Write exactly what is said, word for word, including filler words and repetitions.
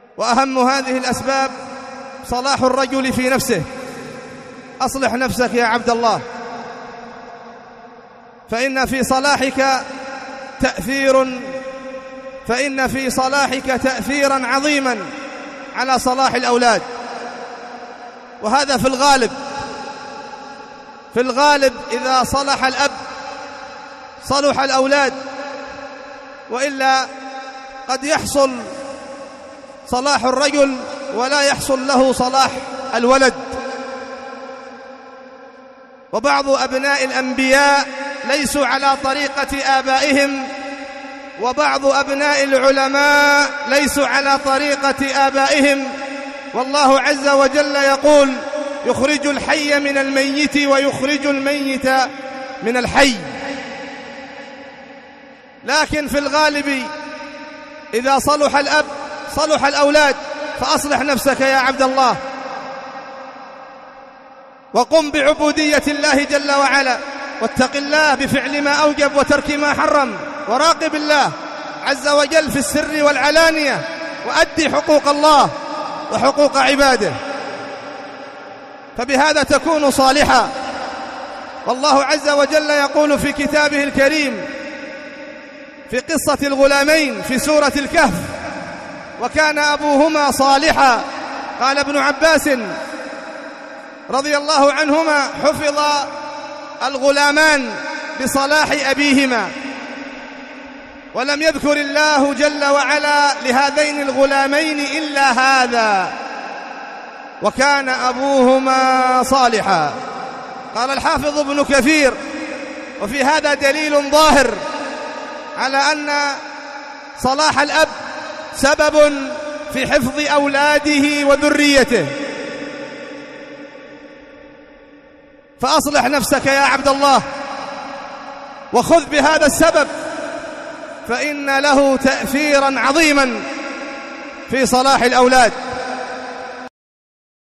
وأهم هذه الأسباب صلاح الرجل في نفسه. أصلح نفسك يا عبد الله، فإن في صلاحك تأثير فإن في صلاحك تأثيرا عظيما على صلاح الأولاد. وهذا في الغالب في الغالب إذا صلح الأب صلح الأولاد، وإلا قد يحصل صلاح الرجل ولا يحصل له صلاح الولد. وبعض أبناء الأنبياء ليسوا على طريقة آبائهم، وبعض أبناء العلماء ليسوا على طريقة آبائهم. والله عز وجل يقول: يخرج الحي من الميت ويخرج الميت من الحي. لكن في الغالب إذا صلح الأب صلح الأولاد. فأصلح نفسك يا عبد الله، وقم بعبودية الله جل وعلا، واتق الله بفعل ما أوجب وترك ما حرم، وراقب الله عز وجل في السر والعلانية، وأدي حقوق الله وحقوق عباده، فبهذا تكون صالحا. والله عز وجل يقول في كتابه الكريم في قصة الغلامين في سورة الكهف: وكان أبوهما صالحا. قال ابن عباس رضي الله عنهما: حفظ الغلامان بصلاح أبيهما. ولم يذكر الله جل وعلا لهذين الغلامين إلا هذا: وكان أبوهما صالحا. قال الحافظ ابن كثير: وفي هذا دليل ظاهر على أن صلاح الأب سبب في حفظ أولاده وذريته. فأصلح نفسك يا عبد الله، وخذ بهذا السبب، فإن له تأثيرا عظيما في صلاح الأولاد.